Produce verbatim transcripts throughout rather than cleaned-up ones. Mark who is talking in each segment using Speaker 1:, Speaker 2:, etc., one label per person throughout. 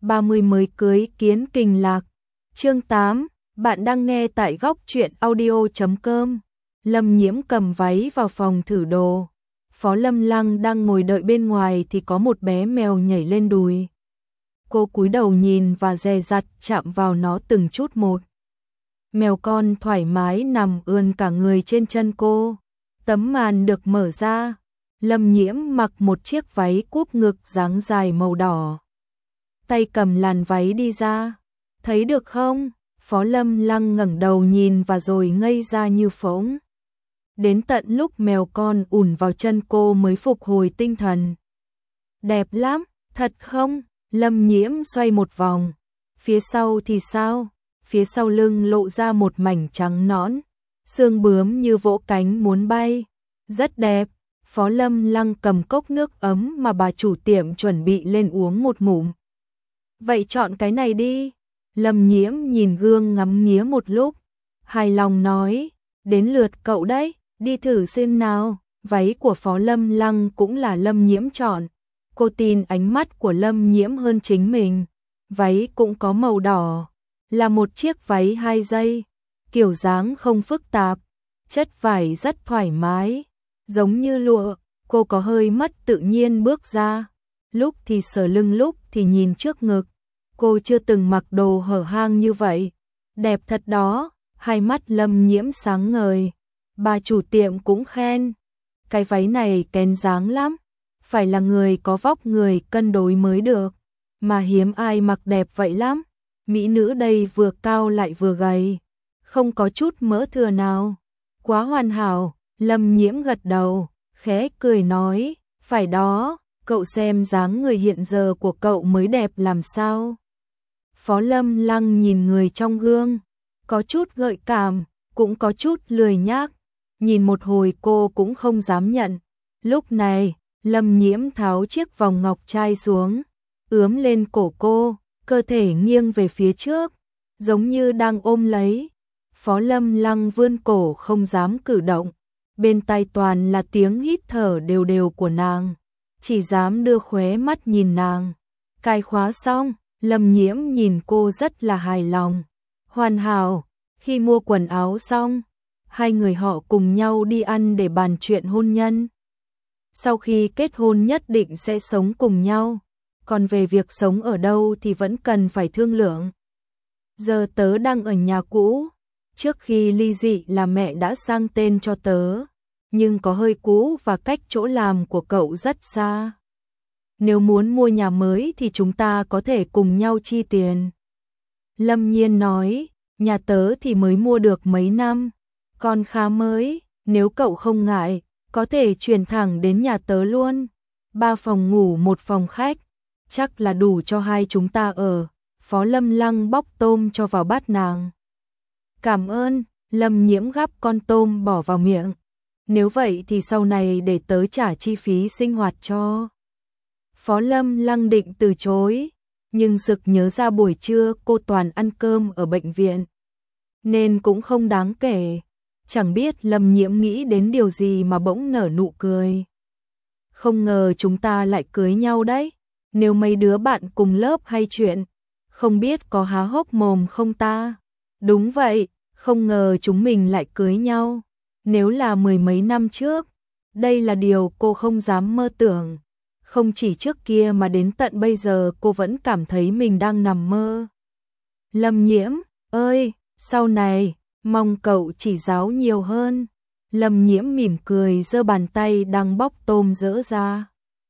Speaker 1: ba mươi mới cưới kiến kình lạc. Chương tám, bạn đang nghe tại góc truyện audio chấm com. Lâm Nhiễm cầm váy vào phòng thử đồ. Phó Lâm Lăng đang ngồi đợi bên ngoài thì có một bé mèo nhảy lên đùi. Cô cúi đầu nhìn và dè dặt chạm vào nó từng chút một. Mèo con thoải mái nằm ươn cả người trên chân cô. Tấm màn được mở ra. Lâm Nhiễm mặc một chiếc váy cúp ngực dáng dài màu đỏ. Tay cầm làn váy đi ra. Thấy được không? Phó Lâm Lăng ngẩng đầu nhìn và rồi ngây ra như phỗng. Đến tận lúc mèo con ùn vào chân cô mới phục hồi tinh thần. Đẹp lắm, thật không? Lâm Nhiễm xoay một vòng. Phía sau thì sao? Phía sau lưng lộ ra một mảnh trắng nõn. Xương bướm như vỗ cánh muốn bay. Rất đẹp. Phó Lâm Lăng cầm cốc nước ấm mà bà chủ tiệm chuẩn bị lên uống một ngụm. Vậy chọn cái này đi. Lâm Nhiễm nhìn gương ngắm nghía một lúc. Hài lòng nói, đến lượt cậu đấy, đi thử xem nào. Váy của Phó Lâm Lăng cũng là Lâm Nhiễm chọn. Cô tin ánh mắt của Lâm Nhiễm hơn chính mình. Váy cũng có màu đỏ. Là một chiếc váy hai dây. Kiểu dáng không phức tạp. Chất vải rất thoải mái. Giống như lụa, cô có hơi mất tự nhiên bước ra. Lúc thì sờ lưng lúc thì nhìn trước ngực. Cô chưa từng mặc đồ hở hang như vậy. Đẹp thật đó, hai mắt Lâm Nhiễm sáng ngời. Bà chủ tiệm cũng khen. Cái váy này kén dáng lắm. Phải là người có vóc người cân đối mới được. Mà hiếm ai mặc đẹp vậy lắm. Mỹ nữ đây vừa cao lại vừa gầy. Không có chút mỡ thừa nào. Quá hoàn hảo. Lâm Nhiễm gật đầu, khẽ cười nói, phải đó, cậu xem dáng người hiện giờ của cậu mới đẹp làm sao. Phó Lâm Lăng nhìn người trong gương, có chút gợi cảm, cũng có chút lười nhác, nhìn một hồi cô cũng không dám nhận. Lúc này, Lâm Nhiễm tháo chiếc vòng ngọc trai xuống, ướm lên cổ cô, cơ thể nghiêng về phía trước, giống như đang ôm lấy. Phó Lâm Lăng vươn cổ không dám cử động. Bên tai toàn là tiếng hít thở đều đều của nàng, chỉ dám đưa khóe mắt nhìn nàng. Cài khóa xong, Lâm Nhiễm nhìn cô rất là hài lòng. Hoàn hảo, khi mua quần áo xong, hai người họ cùng nhau đi ăn để bàn chuyện hôn nhân. Sau khi kết hôn nhất định sẽ sống cùng nhau, còn về việc sống ở đâu thì vẫn cần phải thương lượng. Giờ tớ đang ở nhà cũ. Trước khi ly dị là mẹ đã sang tên cho tớ, nhưng có hơi cũ và cách chỗ làm của cậu rất xa. Nếu muốn mua nhà mới thì chúng ta có thể cùng nhau chi tiền. Lâm Nhiên nói, nhà tớ thì mới mua được mấy năm, còn khá mới, nếu cậu không ngại, có thể chuyển thẳng đến nhà tớ luôn. Ba phòng ngủ một phòng khách, chắc là đủ cho hai chúng ta ở. Phó Lâm Lăng bóc tôm cho vào bát nàng. Cảm ơn, Lâm Nhiễm gắp con tôm bỏ vào miệng. Nếu vậy thì sau này để tớ trả chi phí sinh hoạt cho. Phó Lâm Lăng định từ chối, nhưng sực nhớ ra buổi trưa cô toàn ăn cơm ở bệnh viện, nên cũng không đáng kể. Chẳng biết Lâm Nhiễm nghĩ đến điều gì mà bỗng nở nụ cười. Không ngờ chúng ta lại cưới nhau đấy. Nếu mấy đứa bạn cùng lớp hay chuyện, không biết có há hốc mồm không ta? Đúng vậy, không ngờ chúng mình lại cưới nhau. Nếu là mười mấy năm trước, đây là điều cô không dám mơ tưởng. Không chỉ trước kia mà đến tận bây giờ cô vẫn cảm thấy mình đang nằm mơ. Lâm Nhiễm, ơi, sau này, mong cậu chỉ giáo nhiều hơn. Lâm Nhiễm mỉm cười giơ bàn tay đang bóc tôm dỡ ra.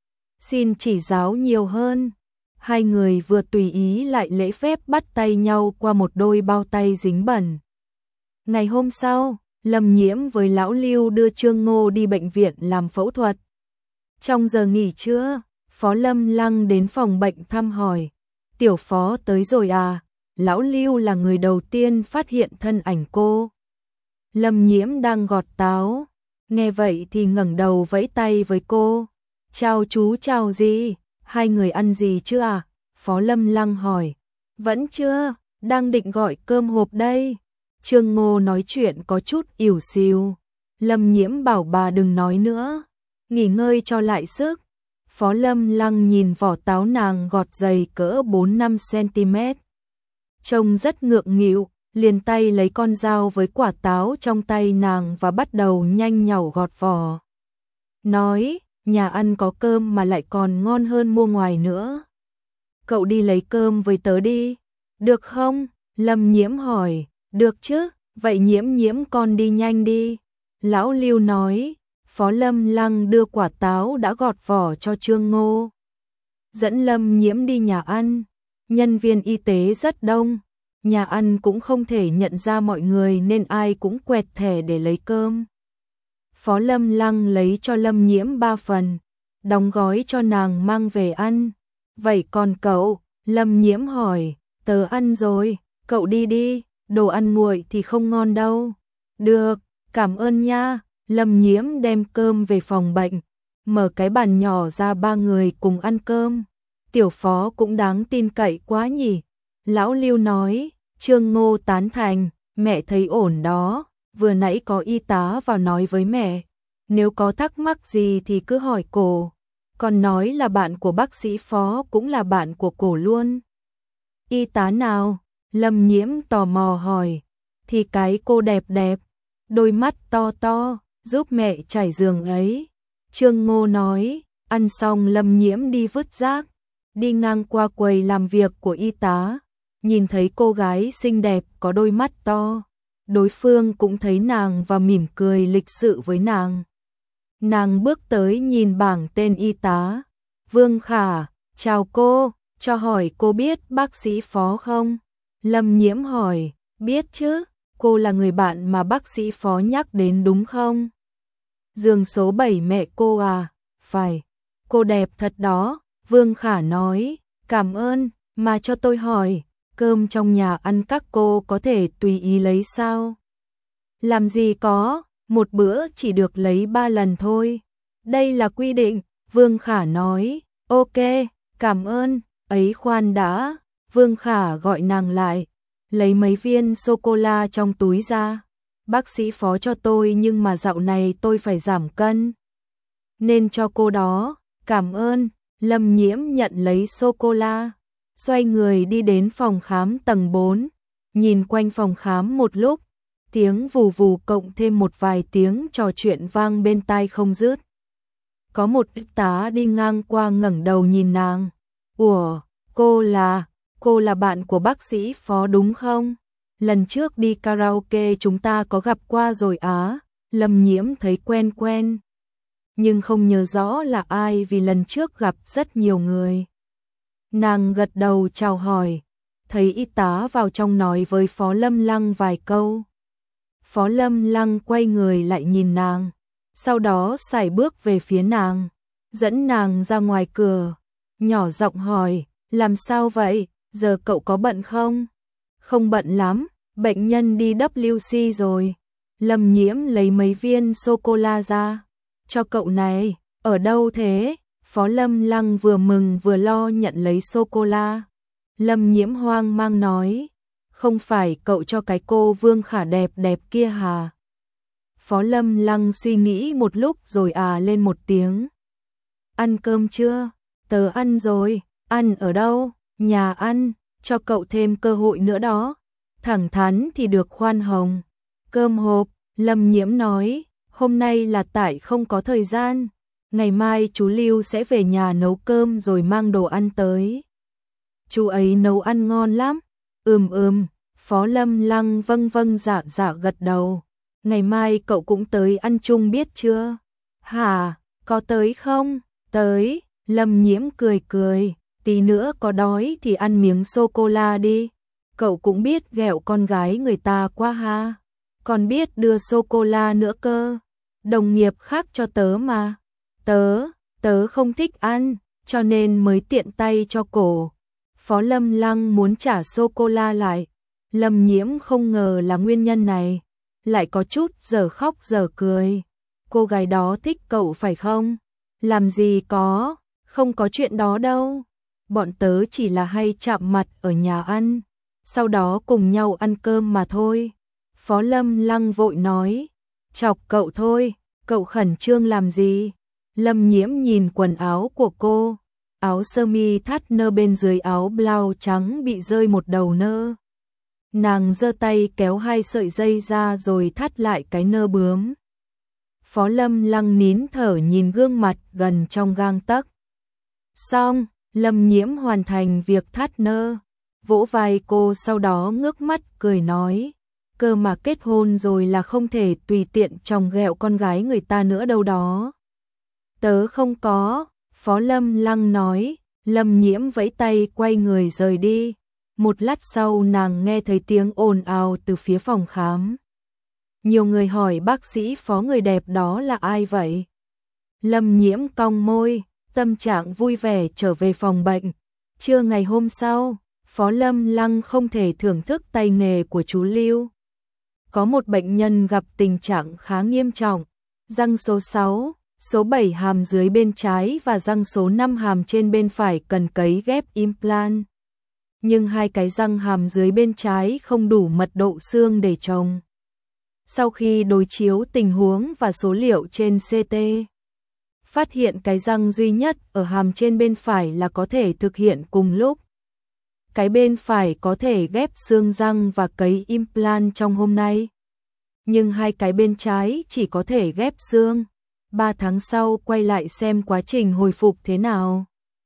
Speaker 1: Xin chỉ giáo nhiều hơn. Hai người vừa tùy ý lại lễ phép bắt tay nhau qua một đôi bao tay dính bẩn. Ngày hôm sau, Lâm Nhiễm với lão Lưu đưa Trương Ngô đi bệnh viện làm phẫu thuật. Trong giờ nghỉ trưa, Phó Lâm Lăng đến phòng bệnh thăm hỏi. Tiểu Phó tới rồi à? Lão Lưu là người đầu tiên phát hiện thân ảnh cô. Lâm Nhiễm đang gọt táo. Nghe vậy thì ngẩng đầu vẫy tay với cô. Chào chú, chào gì? Hai người ăn gì chưa à? Phó Lâm Lăng hỏi. Vẫn chưa, đang định gọi cơm hộp đây. Trương Ngô nói chuyện có chút ỉu xìu. Lâm Nhiễm bảo bà đừng nói nữa, nghỉ ngơi cho lại sức. Phó Lâm Lăng nhìn vỏ táo nàng gọt dày cỡ bốn năm xăng-ti-mét. Trông rất ngượng nghịu, liền tay lấy con dao với quả táo trong tay nàng và bắt đầu nhanh nhảu gọt vỏ. Nói, nhà ăn có cơm mà lại còn ngon hơn mua ngoài nữa. Cậu đi lấy cơm với tớ đi, được không? Lâm Nhiễm hỏi, được chứ, vậy Nhiễm Nhiễm con đi nhanh đi. Lão Lưu nói. Phó Lâm Lăng đưa quả táo đã gọt vỏ cho Trương Ngô. Dẫn Lâm Nhiễm đi nhà ăn, nhân viên y tế rất đông, nhà ăn cũng không thể nhận ra mọi người nên ai cũng quẹt thẻ để lấy cơm. Phó Lâm Lăng lấy cho Lâm Nhiễm ba phần, đóng gói cho nàng mang về ăn. Vậy còn cậu? Lâm Nhiễm hỏi, tớ ăn rồi, cậu đi đi, đồ ăn nguội thì không ngon đâu. Được, cảm ơn nha. Lâm Nhiễm đem cơm về phòng bệnh, mở cái bàn nhỏ ra ba người cùng ăn cơm. Tiểu Phó cũng đáng tin cậy quá nhỉ. Lão Lưu nói, Trương Ngô tán thành, mẹ thấy ổn đó, vừa nãy có y tá vào nói với mẹ, nếu có thắc mắc gì thì cứ hỏi cổ. Còn nói là bạn của bác sĩ Phó cũng là bạn của cổ luôn. Y tá nào? Lâm Nhiễm tò mò hỏi. Thì cái cô đẹp đẹp, đôi mắt to to, giúp mẹ trải giường ấy. Trương Ngô nói, ăn xong Lâm Nhiễm đi vứt rác, đi ngang qua quầy làm việc của y tá, nhìn thấy cô gái xinh đẹp có đôi mắt to, đối phương cũng thấy nàng và mỉm cười lịch sự với nàng. Nàng bước tới nhìn bảng tên y tá, Vương Khả, chào cô, cho hỏi cô biết bác sĩ Phó không? Lâm Nhiễm hỏi, biết chứ, cô là người bạn mà bác sĩ Phó nhắc đến đúng không? Giường số bảy mẹ cô à? Phải, cô đẹp thật đó, Vương Khả nói, cảm ơn, mà cho tôi hỏi, cơm trong nhà ăn các cô có thể tùy ý lấy sao? Làm gì có, một bữa chỉ được lấy ba lần thôi. Đây là quy định, Vương Khả nói, ok, cảm ơn, ấy khoan đã, Vương Khả gọi nàng lại, lấy mấy viên sô-cô-la trong túi ra. Bác sĩ Phó cho tôi nhưng mà dạo này tôi phải giảm cân, nên cho cô đó, cảm ơn. Lâm Nhiễm nhận lấy sô-cô-la, xoay người đi đến phòng khám tầng bốn, nhìn quanh phòng khám một lúc, tiếng vù vù cộng thêm một vài tiếng trò chuyện vang bên tai không dứt. Có một y tá đi ngang qua ngẩng đầu nhìn nàng. Ủa, cô là, cô là bạn của bác sĩ Phó đúng không? Lần trước đi karaoke chúng ta có gặp qua rồi á. Lâm Nhiễm thấy quen quen, nhưng không nhớ rõ là ai vì lần trước gặp rất nhiều người. Nàng gật đầu chào hỏi, thấy y tá vào trong nói với Phó Lâm Lăng vài câu. Phó Lâm Lăng quay người lại nhìn nàng, sau đó sải bước về phía nàng, dẫn nàng ra ngoài cửa, nhỏ giọng hỏi, làm sao vậy, giờ cậu có bận không? Không bận lắm, bệnh nhân đi vê kép xê rồi. Lâm Nhiễm lấy mấy viên sô-cô-la ra, cho cậu này, ở đâu thế? Phó Lâm Lăng vừa mừng vừa lo nhận lấy sô-cô-la. Lâm Nhiễm hoang mang nói, không phải cậu cho cái cô Vương Khả đẹp đẹp kia hả? Phó Lâm Lăng suy nghĩ một lúc rồi à lên một tiếng. Ăn cơm chưa? Tớ ăn rồi. Ăn ở đâu? Nhà ăn, cho cậu thêm cơ hội nữa đó. Thẳng thắn thì được khoan hồng. Cơm hộp, Lâm Nhiễm nói, hôm nay là tại không có thời gian. Ngày mai chú Lưu sẽ về nhà nấu cơm rồi mang đồ ăn tới. Chú ấy nấu ăn ngon lắm. Ừm ừm, Phó Lâm Lăng vâng vâng dạ dạ gật đầu. Ngày mai cậu cũng tới ăn chung biết chưa? Hả, có tới không? Tới, Lâm Nhiễm cười cười, tí nữa có đói thì ăn miếng sô-cô-la đi. Cậu cũng biết ghẹo con gái người ta quá ha. Còn biết đưa sô-cô-la nữa cơ. Đồng nghiệp khác cho tớ mà. Tớ, tớ không thích ăn, cho nên mới tiện tay cho cổ. Phó Lâm Lăng muốn trả sô-cô-la lại. Lâm Nhiễm không ngờ là nguyên nhân này. Lại có chút giờ khóc giờ cười. Cô gái đó thích cậu phải không? Làm gì có, không có chuyện đó đâu. Bọn tớ chỉ là hay chạm mặt ở nhà ăn, sau đó cùng nhau ăn cơm mà thôi. Phó Lâm Lăng vội nói, chọc cậu thôi, cậu khẩn trương làm gì? Lâm Nhiễm nhìn quần áo của cô, áo sơ mi thắt nơ bên dưới áo blau trắng bị rơi một đầu nơ. Nàng giơ tay kéo hai sợi dây ra rồi thắt lại cái nơ bướm. Phó Lâm Lăng nín thở nhìn gương mặt gần trong gang tấc. Xong, Lâm Nhiễm hoàn thành việc thắt nơ, vỗ vai cô sau đó ngước mắt cười nói, cơ mà kết hôn rồi là không thể tùy tiện chòng ghẹo con gái người ta nữa đâu đó. Tớ không có, Phó Lâm Lăng nói. Lâm Nhiễm vẫy tay quay người rời đi. Một lát sau nàng nghe thấy tiếng ồn ào từ phía phòng khám. Nhiều người hỏi bác sĩ Phó người đẹp đó là ai vậy? Lâm Nhiễm cong môi, tâm trạng vui vẻ trở về phòng bệnh. Trưa ngày hôm sau, Phó Lâm Lăng không thể thưởng thức tay nghề của chú Lưu. Có một bệnh nhân gặp tình trạng khá nghiêm trọng, răng số sáu, số bảy hàm dưới bên trái và răng số năm hàm trên bên phải cần cấy ghép implant. Nhưng hai cái răng hàm dưới bên trái không đủ mật độ xương để trồng. Sau khi đối chiếu tình huống và số liệu trên xê tê, phát hiện cái răng duy nhất ở hàm trên bên phải là có thể thực hiện cùng lúc. Cái bên phải có thể ghép xương răng và cấy implant trong hôm nay. Nhưng hai cái bên trái chỉ có thể ghép xương. Ba tháng sau quay lại xem quá trình hồi phục thế nào.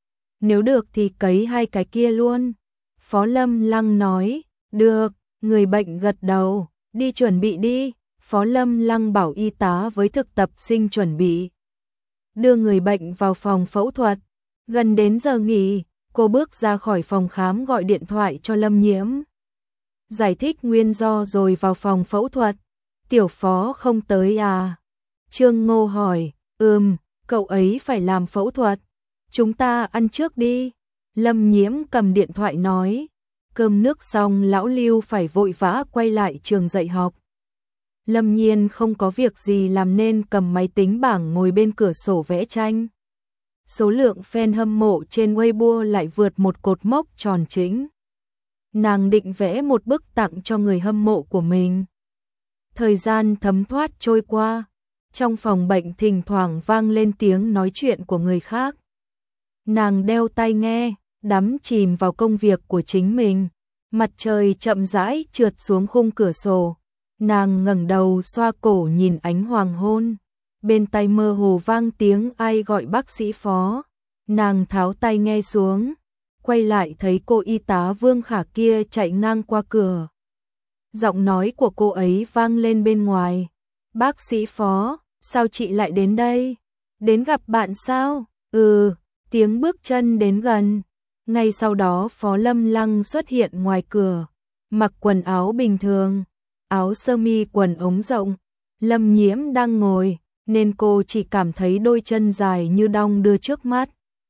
Speaker 1: Nếu được thì cấy hai cái kia luôn. Phó Lâm Lăng nói, được, người bệnh gật đầu, đi chuẩn bị đi. Phó Lâm Lăng bảo y tá với thực tập sinh chuẩn bị. Đưa người bệnh vào phòng phẫu thuật. Gần đến giờ nghỉ, cô bước ra khỏi phòng khám gọi điện thoại cho Lâm Nhiễm. Giải thích nguyên do rồi vào phòng phẫu thuật. Tiểu Phó không tới à? Trương Ngô hỏi, ừm, cậu ấy phải làm phẫu thuật. Chúng ta ăn trước đi. Lâm Nhiễm cầm điện thoại nói. Cơm nước xong lão Lưu phải vội vã quay lại trường dạy học. Lâm Nhiên không có việc gì làm nên cầm máy tính bảng ngồi bên cửa sổ vẽ tranh. Số lượng fan hâm mộ trên Weibo lại vượt một cột mốc tròn chính. Nàng định vẽ một bức tặng cho người hâm mộ của mình. Thời gian thấm thoát trôi qua. Trong phòng bệnh thỉnh thoảng vang lên tiếng nói chuyện của người khác. Nàng đeo tai nghe, đắm chìm vào công việc của chính mình. Mặt trời chậm rãi trượt xuống khung cửa sổ. Nàng ngẩng đầu xoa cổ nhìn ánh hoàng hôn. Bên tai mơ hồ vang tiếng ai gọi bác sĩ Phó. Nàng tháo tai nghe xuống, quay lại thấy cô y tá Vương Khả kia chạy ngang qua cửa. Giọng nói của cô ấy vang lên bên ngoài. Bác sĩ Phó, sao chị lại đến đây? Đến gặp bạn sao? Ừ, tiếng bước chân đến gần. Ngay sau đó Phó Lâm Lăng xuất hiện ngoài cửa, mặc quần áo bình thường, áo sơ mi quần ống rộng. Lâm Nhiễm đang ngồi, nên cô chỉ cảm thấy đôi chân dài như đong đưa trước mắt.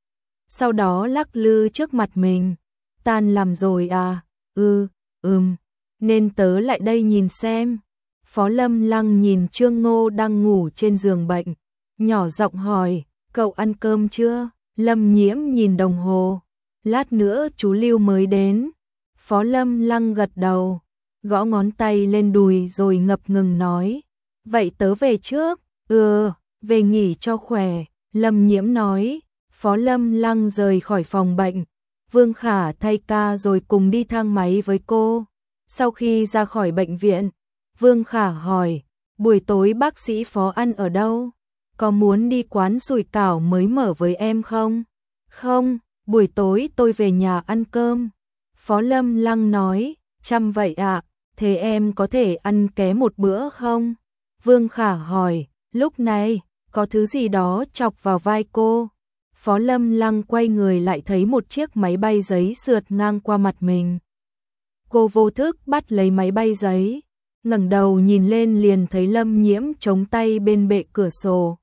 Speaker 1: Sau đó lắc lư trước mặt mình. Tan làm rồi à? Ừ, ừm, nên tớ lại đây nhìn xem. Phó Lâm Lăng nhìn Trương Ngô đang ngủ trên giường bệnh, nhỏ giọng hỏi, cậu ăn cơm chưa? Lâm Nhiễm nhìn đồng hồ, lát nữa chú Lưu mới đến. Phó Lâm Lăng gật đầu, gõ ngón tay lên đùi rồi ngập ngừng nói, vậy tớ về trước. Ừ, về nghỉ cho khỏe, Lâm Nhiễm nói. Phó Lâm Lăng rời khỏi phòng bệnh, Vương Khả thay ca rồi cùng đi thang máy với cô. Sau khi ra khỏi bệnh viện, Vương Khả hỏi, buổi tối bác sĩ Phó ăn ở đâu? Có muốn đi quán sủi cảo mới mở với em không? Không, buổi tối tôi về nhà ăn cơm. Phó Lâm Lăng nói, chăm vậy ạ, thế em có thể ăn ké một bữa không? Vương Khả hỏi, lúc này, có thứ gì đó chọc vào vai cô. Phó Lâm Lăng quay người lại thấy một chiếc máy bay giấy sượt ngang qua mặt mình. Cô vô thức bắt lấy máy bay giấy, ngẩng đầu nhìn lên liền thấy Lâm Nhiễm chống tay bên bệ cửa sổ.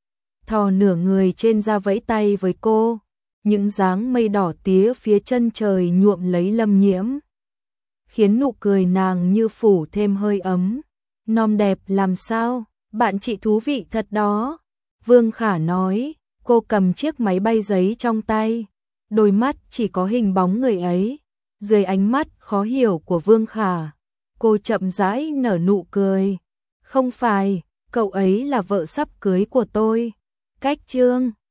Speaker 1: Thò nửa người trên ra vẫy tay với cô, những dáng mây đỏ tía phía chân trời nhuộm lấy Lâm Nhiễm, khiến nụ cười nàng như phủ thêm hơi ấm. Nom đẹp làm sao, bạn chị thú vị thật đó. Vương Khả nói, cô cầm chiếc máy bay giấy trong tay, đôi mắt chỉ có hình bóng người ấy. Dưới ánh mắt khó hiểu của Vương Khả, cô chậm rãi nở nụ cười. Không phải, cậu ấy là vợ sắp cưới của tôi. Cách chương